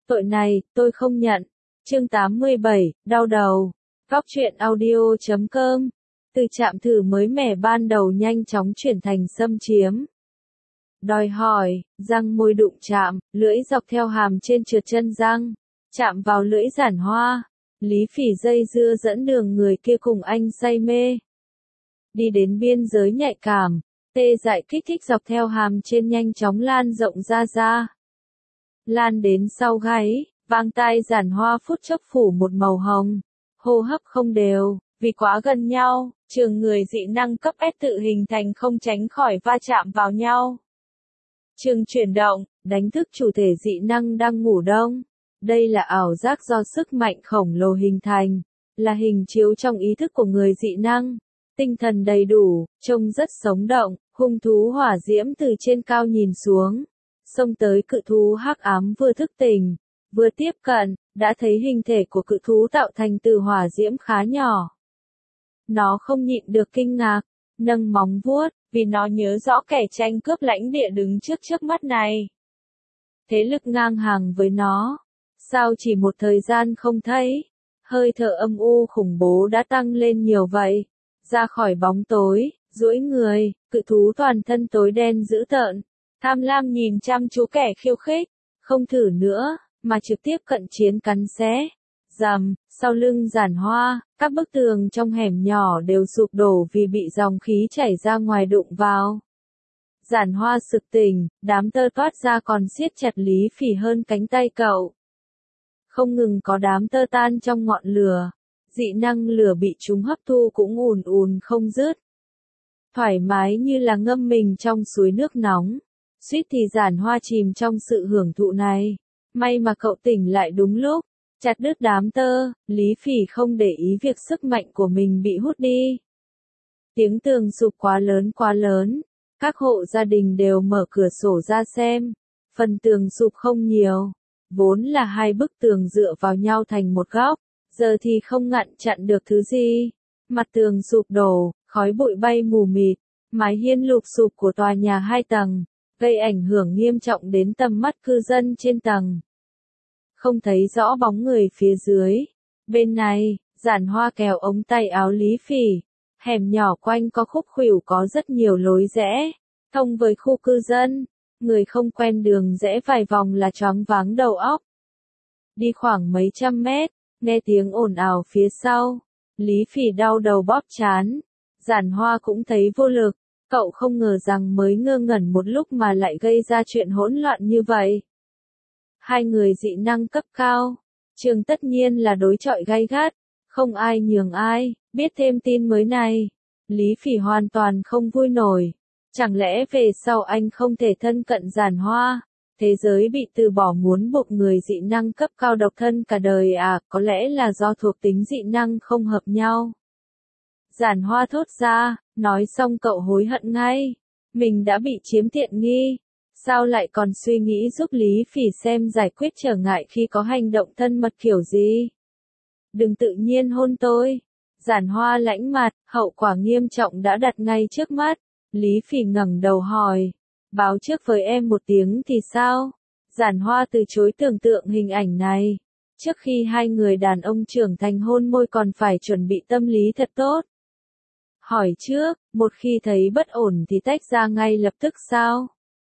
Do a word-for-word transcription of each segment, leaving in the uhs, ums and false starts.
Tội này, tôi không nhận. Chương tám mươi bảy, đau đầu. Góc truyện audio chấm com. Từ chạm thử mới mẻ ban đầu nhanh chóng chuyển thành xâm chiếm. Đòi hỏi, răng môi đụng chạm, lưỡi dọc theo hàm trên trượt chân răng, chạm vào lưỡi Giản Hoa. Lý Phỉ dây dưa dẫn đường người kia cùng anh say mê. Đi đến biên giới nhạy cảm, tê dại kích thích dọc theo hàm trên nhanh chóng lan rộng ra ra. Lan đến sau gáy, vang tai Giản Hoa phút chốc phủ một màu hồng, hô hấp không đều, vì quá gần nhau, trường người dị năng cấp S tự hình thành không tránh khỏi va chạm vào nhau. Trường chuyển động, đánh thức chủ thể dị năng đang ngủ đông. Đây là ảo giác do sức mạnh khổng lồ hình thành, là hình chiếu trong ý thức của người dị năng. Tinh thần đầy đủ, trông rất sống động, hung thú hỏa diễm từ trên cao nhìn xuống. Xông tới cự thú hắc ám vừa thức tỉnh, vừa tiếp cận, đã thấy hình thể của cự thú tạo thành từ hỏa diễm khá nhỏ. Nó không nhịn được kinh ngạc, nâng móng vuốt, vì nó nhớ rõ kẻ tranh cướp lãnh địa đứng trước trước mắt này. Thế lực ngang hàng với nó. Sao chỉ một thời gian không thấy, hơi thở âm u khủng bố đã tăng lên nhiều vậy. Ra khỏi bóng tối, duỗi người, cự thú toàn thân tối đen dữ tợn, tham lam nhìn chăm chú kẻ khiêu khích, không thử nữa, mà trực tiếp cận chiến cắn xé. Rầm, sau lưng Giản Hoa, các bức tường trong hẻm nhỏ đều sụp đổ vì bị dòng khí chảy ra ngoài đụng vào. Giản Hoa sực tỉnh, đám tơ toát ra còn siết chặt Lý Phỉ hơn cánh tay cậu. Không ngừng có đám tơ tan trong ngọn lửa, dị năng lửa bị chúng hấp thu cũng ùn ùn không dứt. Thoải mái như là ngâm mình trong suối nước nóng, suýt thì Giản Hoa chìm trong sự hưởng thụ này. May mà cậu tỉnh lại đúng lúc, chặt đứt đám tơ, Lý Phỉ không để ý việc sức mạnh của mình bị hút đi. Tiếng tường sụp quá lớn quá lớn, các hộ gia đình đều mở cửa sổ ra xem, phần tường sụp không nhiều. Vốn là hai bức tường dựa vào nhau thành một góc, giờ thì không ngăn chặn được thứ gì. Mặt tường sụp đổ, khói bụi bay mù mịt, mái hiên lụp sụp của tòa nhà hai tầng, gây ảnh hưởng nghiêm trọng đến tầm mắt cư dân trên tầng. Không thấy rõ bóng người phía dưới. Bên này, Giản Hoa kéo ống tay áo Lý Phỉ. Hẻm nhỏ quanh có khúc khuỷu có rất nhiều lối rẽ, thông với khu cư dân. Người không quen đường rẽ vài vòng là choáng váng đầu óc. Đi khoảng mấy trăm mét, nghe tiếng ồn ào phía sau. Lý Phỉ đau đầu bóp trán. Giản Hoa cũng thấy vô lực. Cậu không ngờ rằng mới ngơ ngẩn một lúc mà lại gây ra chuyện hỗn loạn như vậy. Hai người dị năng cấp cao. Trường tất nhiên là đối chọi gay gắt. Không ai nhường ai. Biết thêm tin mới này, Lý Phỉ hoàn toàn không vui nổi. Chẳng lẽ về sau anh không thể thân cận Giản Hoa? Thế giới bị từ bỏ muốn buộc người dị năng cấp cao độc thân cả đời à? Có lẽ là do thuộc tính dị năng không hợp nhau. Giản Hoa thốt ra, nói xong cậu hối hận ngay. Mình đã bị chiếm tiện nghi. Sao lại còn suy nghĩ giúp Lý Phỉ xem giải quyết trở ngại khi có hành động thân mật kiểu gì? Đừng tự nhiên hôn tôi. Giản Hoa lãnh mặt, hậu quả nghiêm trọng đã đặt ngay trước mắt. Lý Phỉ ngẩng đầu hỏi, báo trước với em một tiếng thì sao? Giản Hoa từ chối tưởng tượng hình ảnh này. Trước khi hai người đàn ông trưởng thành hôn môi còn phải chuẩn bị tâm lý thật tốt. Hỏi trước, một khi thấy bất ổn thì tách ra ngay lập tức sao?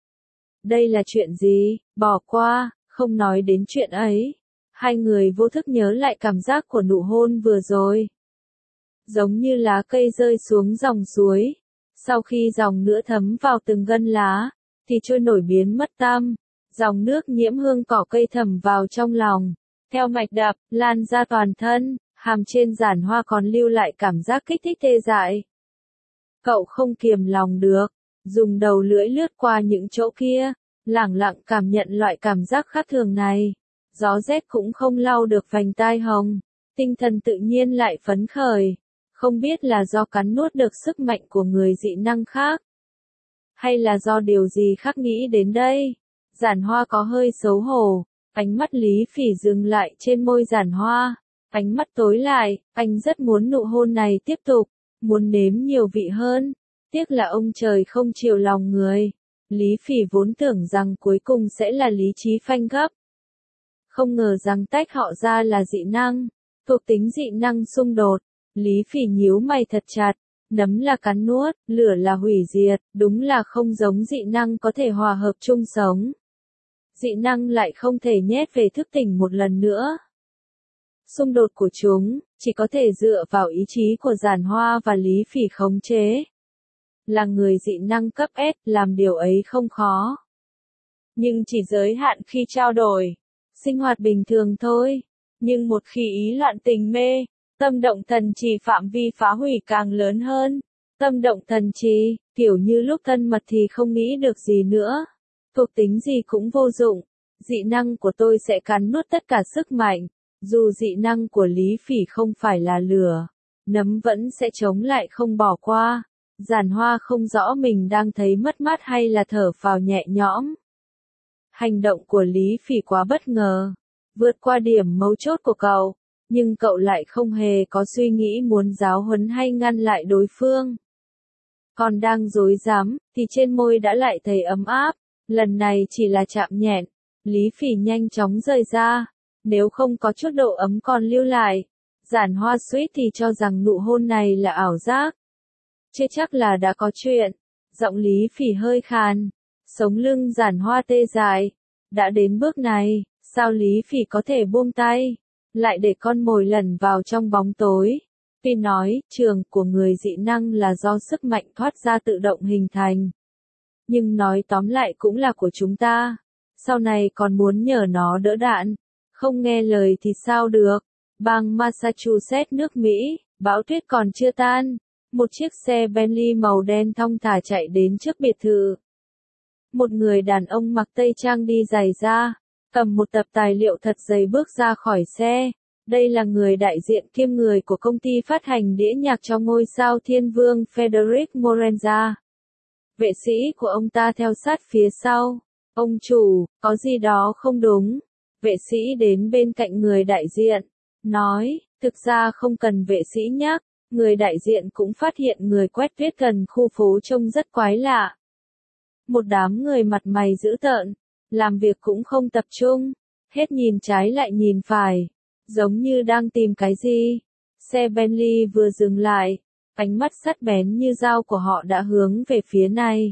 Đây là chuyện gì? Bỏ qua, không nói đến chuyện ấy. Hai người vô thức nhớ lại cảm giác của nụ hôn vừa rồi. Giống như lá cây rơi xuống dòng suối. Sau khi dòng nữa thấm vào từng gân lá, thì trôi nổi biến mất tăm. Dòng nước nhiễm hương cỏ cây thẩm vào trong lòng. Theo mạch đập, lan ra toàn thân, hàm trên Giản Hoa còn lưu lại cảm giác kích thích tê dại. Cậu không kiềm lòng được, dùng đầu lưỡi lướt qua những chỗ kia, lẳng lặng cảm nhận loại cảm giác khác thường này. Gió rét cũng không lau được vành tai hồng, tinh thần tự nhiên lại phấn khởi. Không biết là do cắn nuốt được sức mạnh của người dị năng khác, hay là do điều gì khác nghĩ đến đây. Giản Hoa có hơi xấu hổ, ánh mắt Lý Phỉ dừng lại trên môi Giản Hoa, ánh mắt tối lại, anh rất muốn nụ hôn này tiếp tục, muốn nếm nhiều vị hơn, tiếc là ông trời không chiều lòng người. Lý Phỉ vốn tưởng rằng cuối cùng sẽ là lý trí phanh gấp. Không ngờ rằng tách họ ra là dị năng, thuộc tính dị năng xung đột. Lý Phỉ nhíu mày thật chặt, nấm là cắn nuốt, lửa là hủy diệt, đúng là không giống dị năng có thể hòa hợp chung sống. Dị năng lại không thể nhét về thức tỉnh một lần nữa. Xung đột của chúng, chỉ có thể dựa vào ý chí của Giản Hoa và Lý Phỉ khống chế. Là người dị năng cấp S, làm điều ấy không khó. Nhưng chỉ giới hạn khi trao đổi, sinh hoạt bình thường thôi. Nhưng một khi ý loạn tình mê, tâm động thần trì phạm vi phá hủy càng lớn hơn. Tâm động thần trì, kiểu như lúc thân mật thì không nghĩ được gì nữa. Thuộc tính gì cũng vô dụng. Dị năng của tôi sẽ cắn nuốt tất cả sức mạnh. Dù dị năng của Lý Phỉ không phải là lửa, nấm vẫn sẽ chống lại không bỏ qua. Giản Hoa không rõ mình đang thấy mất mát hay là thở phào nhẹ nhõm. Hành động của Lý Phỉ quá bất ngờ, vượt qua điểm mấu chốt của cậu, nhưng cậu lại không hề có suy nghĩ muốn giáo huấn hay ngăn lại đối phương. Còn đang rối rắm, thì trên môi đã lại thấy ấm áp, lần này chỉ là chạm nhẹ. Lý Phỉ nhanh chóng rời ra, nếu không có chút độ ấm còn lưu lại. Giản Hoa suýt thì cho rằng nụ hôn này là ảo giác. Chưa chắc là đã có chuyện. Giọng Lý Phỉ hơi khàn, sống lưng Giản Hoa tê dại. Đã đến bước này, sao Lý Phỉ có thể buông tay, lại để con mồi lẩn vào trong bóng tối. Phi nói, trường của người dị năng là do sức mạnh thoát ra tự động hình thành. Nhưng nói tóm lại cũng là của chúng ta. Sau này còn muốn nhờ nó đỡ đạn. Không nghe lời thì sao được. Bang Massachusetts nước Mỹ, bão tuyết còn chưa tan. Một chiếc xe Bentley màu đen thong thả chạy đến trước biệt thự. Một người đàn ông mặc tây trang đi giày da, cầm một tập tài liệu thật dày bước ra khỏi xe. Đây là người đại diện kiêm người của công ty phát hành đĩa nhạc cho ngôi sao thiên vương Frederick Morenza. Vệ sĩ của ông ta theo sát phía sau. Ông chủ, có gì đó không đúng. Vệ sĩ đến bên cạnh người đại diện, nói, thực ra không cần vệ sĩ nhắc. Người đại diện cũng phát hiện người quét tuyết gần khu phố trông rất quái lạ. Một đám người mặt mày dữ tợn, làm việc cũng không tập trung, hết nhìn trái lại nhìn phải, giống như đang tìm cái gì. Xe Bentley vừa dừng lại, ánh mắt sắc bén như dao của họ đã hướng về phía này.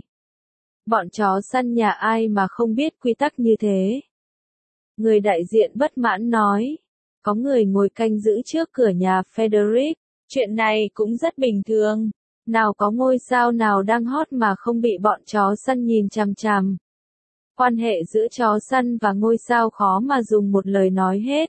Bọn chó săn nhà ai mà không biết quy tắc như thế. Người đại diện bất mãn nói, có người ngồi canh giữ trước cửa nhà Frederick. Chuyện này cũng rất bình thường. Nào có ngôi sao nào đang hot mà không bị bọn chó săn nhìn chằm chằm. Quan hệ giữa chó săn và ngôi sao khó mà dùng một lời nói hết.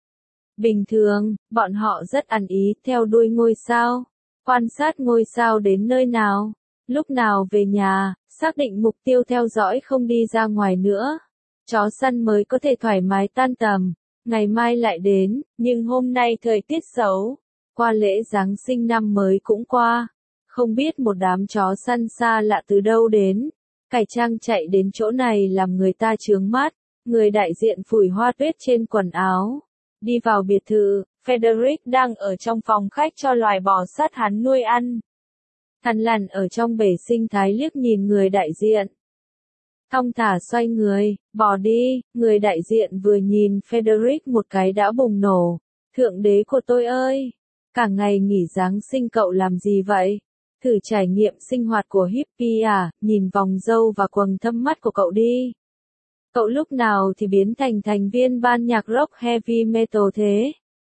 Bình thường, bọn họ rất ăn ý theo đuôi ngôi sao. Quan sát ngôi sao đến nơi nào, lúc nào về nhà, xác định mục tiêu theo dõi không đi ra ngoài nữa. Chó săn mới có thể thoải mái tan tầm. Ngày mai lại đến, nhưng hôm nay thời tiết xấu. Qua lễ Giáng sinh năm mới cũng qua, không biết một đám chó săn xa lạ từ đâu đến, cải trang chạy đến chỗ này làm người ta chướng mắt. Người đại diện phủi hoa tuyết trên quần áo, đi vào biệt thự. Frederick đang ở trong phòng khách cho loài bò sát hắn nuôi ăn. Thằn lằn ở trong bể sinh thái liếc nhìn người đại diện, thong thả xoay người, bỏ đi. Người đại diện vừa nhìn Frederick một cái đã bùng nổ, thượng đế của tôi ơi! Cả ngày nghỉ Giáng sinh cậu làm gì vậy? Thử trải nghiệm sinh hoạt của hippie à, nhìn vòng râu và quầng thâm mắt của cậu đi. Cậu lúc nào thì biến thành thành viên ban nhạc rock heavy metal thế?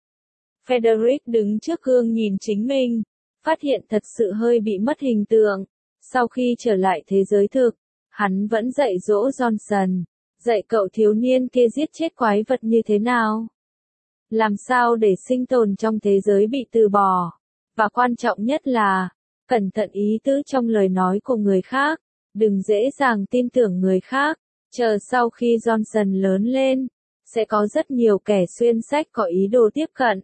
Frederick đứng trước gương nhìn chính mình, phát hiện thật sự hơi bị mất hình tượng. Sau khi trở lại thế giới thực, hắn vẫn dạy dỗ Johnson, dạy cậu thiếu niên kia giết chết quái vật như thế nào. Làm sao để sinh tồn trong thế giới bị từ bỏ. Và quan trọng nhất là, cẩn thận ý tứ trong lời nói của người khác. Đừng dễ dàng tin tưởng người khác. Chờ sau khi Johnson lớn lên, sẽ có rất nhiều kẻ xuyên sách có ý đồ tiếp cận.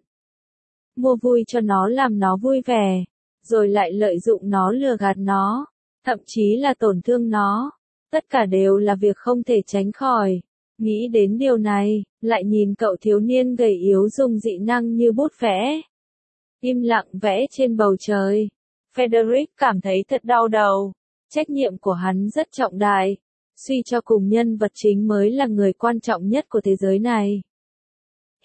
Mua vui cho nó làm nó vui vẻ, rồi lại lợi dụng nó lừa gạt nó, thậm chí là tổn thương nó. Tất cả đều là việc không thể tránh khỏi. Nghĩ đến điều này, lại nhìn cậu thiếu niên gầy yếu dùng dị năng như bút vẽ. Im lặng vẽ trên bầu trời. Frederick cảm thấy thật đau đầu. Trách nhiệm của hắn rất trọng đại. Suy cho cùng nhân vật chính mới là người quan trọng nhất của thế giới này.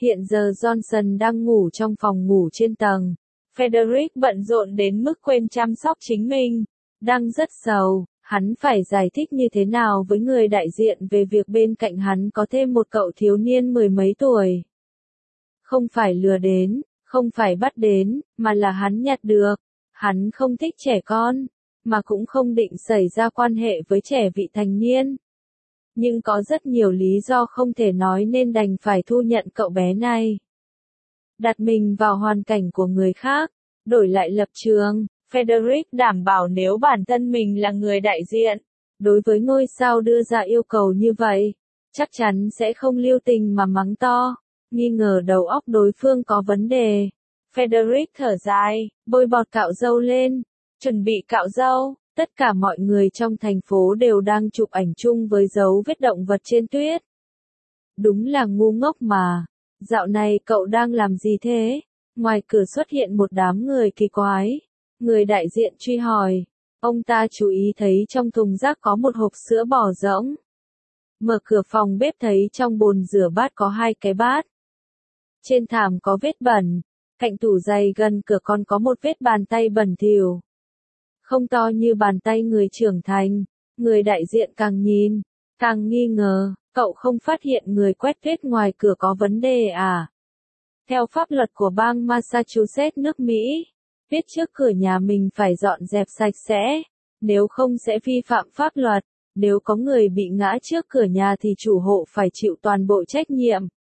Hiện giờ Johnson đang ngủ trong phòng ngủ trên tầng. Frederick bận rộn đến mức quên chăm sóc chính mình. Đang rất sầu, hắn phải giải thích như thế nào với người đại diện về việc bên cạnh hắn có thêm một cậu thiếu niên mười mấy tuổi. Không phải lừa đến, không phải bắt đến, mà là hắn nhặt được. Hắn không thích trẻ con, mà cũng không định xảy ra quan hệ với trẻ vị thành niên. Nhưng có rất nhiều lý do không thể nói nên đành phải thu nhận cậu bé này. Đặt mình vào hoàn cảnh của người khác, đổi lại lập trường, Frederick đảm bảo nếu bản thân mình là người đại diện, đối với ngôi sao đưa ra yêu cầu như vậy, chắc chắn sẽ không lưu tình mà mắng to, nghi ngờ đầu óc đối phương có vấn đề. Frederick thở dài, bôi bọt cạo râu lên, chuẩn bị cạo râu. Tất cả mọi người trong thành phố đều đang chụp ảnh chung với dấu vết động vật trên tuyết. Đúng là ngu ngốc mà. Dạo này cậu đang làm gì thế? Ngoài cửa xuất hiện một đám người kỳ quái. Người đại diện truy hỏi. Ông ta chú ý thấy trong thùng rác có một hộp sữa bò rỗng. Mở cửa phòng bếp thấy trong bồn rửa bát có hai cái bát. Trên thảm có vết bẩn. Cạnh tủ giày gần cửa còn có một vết bàn tay bẩn thỉu. Không to như bàn tay người trưởng thành, người đại diện càng nhìn, càng nghi ngờ, cậu không phát hiện người quét tuyết ngoài cửa có vấn đề à? Theo pháp luật của bang Massachusetts nước Mỹ, viết trước cửa nhà mình phải dọn dẹp sạch sẽ, nếu không sẽ vi phạm pháp luật, nếu có người bị ngã trước cửa nhà thì chủ hộ phải chịu toàn bộ trách nhiệm.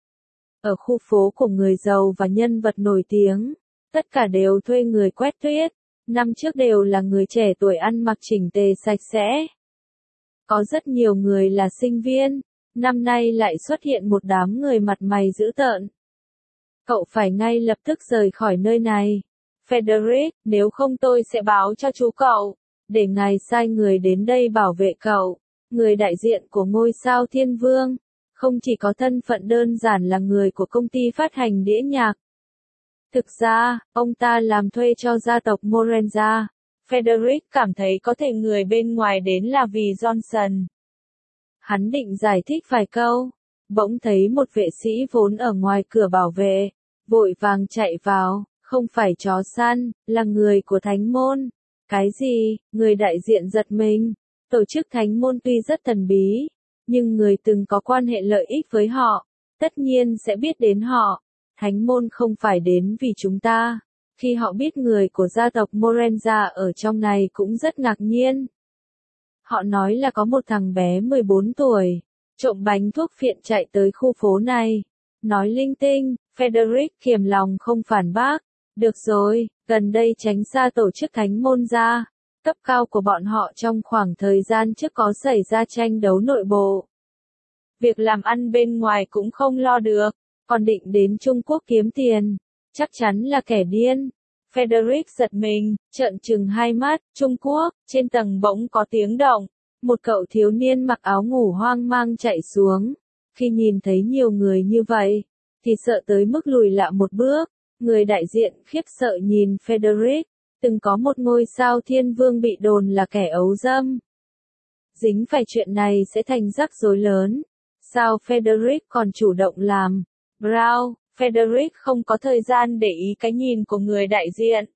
Ở khu phố của người giàu và nhân vật nổi tiếng, tất cả đều thuê người quét tuyết. Năm trước đều là người trẻ tuổi ăn mặc chỉnh tề sạch sẽ. Có rất nhiều người là sinh viên, năm nay lại xuất hiện một đám người mặt mày dữ tợn. Cậu phải ngay lập tức rời khỏi nơi này. Frederick, nếu không tôi sẽ báo cho chú cậu, để ngài sai người đến đây bảo vệ cậu. Người đại diện của ngôi sao Thiên Vương, không chỉ có thân phận đơn giản là người của công ty phát hành đĩa nhạc. Thực ra, ông ta làm thuê cho gia tộc Morenza. Frederick cảm thấy có thể người bên ngoài đến là vì Johnson. Hắn định giải thích vài câu, bỗng thấy một vệ sĩ vốn ở ngoài cửa bảo vệ, vội vàng chạy vào, không phải chó săn, là người của thánh môn. Cái gì? Người đại diện giật mình. Tổ chức thánh môn tuy rất thần bí, nhưng người từng có quan hệ lợi ích với họ, tất nhiên sẽ biết đến họ. Thánh môn không phải đến vì chúng ta. Khi họ biết người của gia tộc Morenza ở trong này cũng rất ngạc nhiên. Họ nói là có một thằng bé mười bốn tuổi, trộm bánh thuốc phiện chạy tới khu phố này. Nói linh tinh, Frederick kiềm lòng không phản bác. Được rồi, gần đây tránh xa tổ chức thánh môn ra. Cấp cao của bọn họ trong khoảng thời gian trước có xảy ra tranh đấu nội bộ. Việc làm ăn bên ngoài cũng không lo được. Còn định đến Trung Quốc kiếm tiền, chắc chắn là kẻ điên. Frederick giật mình, trợn trừng hai mắt. Trung Quốc, trên tầng bỗng có tiếng động. Một cậu thiếu niên mặc áo ngủ hoang mang chạy xuống. Khi nhìn thấy nhiều người như vậy, thì sợ tới mức lùi lại một bước. Người đại diện khiếp sợ nhìn Frederick. Từng có một ngôi sao Thiên Vương bị đồn là kẻ ấu dâm. Dính phải chuyện này sẽ thành rắc rối lớn. Sao Frederick còn chủ động làm? Brown, Frederick không có thời gian để ý cái nhìn của người đại diện.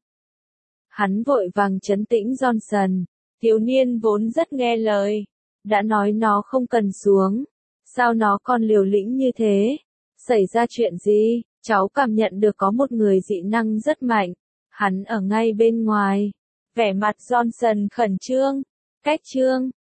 Hắn vội vàng trấn tĩnh Johnson. Thiếu niên vốn rất nghe lời. Đã nói nó không cần xuống. Sao nó còn liều lĩnh như thế? Xảy ra chuyện gì? Cháu cảm nhận được có một người dị năng rất mạnh. Hắn ở ngay bên ngoài. Vẻ mặt Johnson khẩn trương. Cách trương,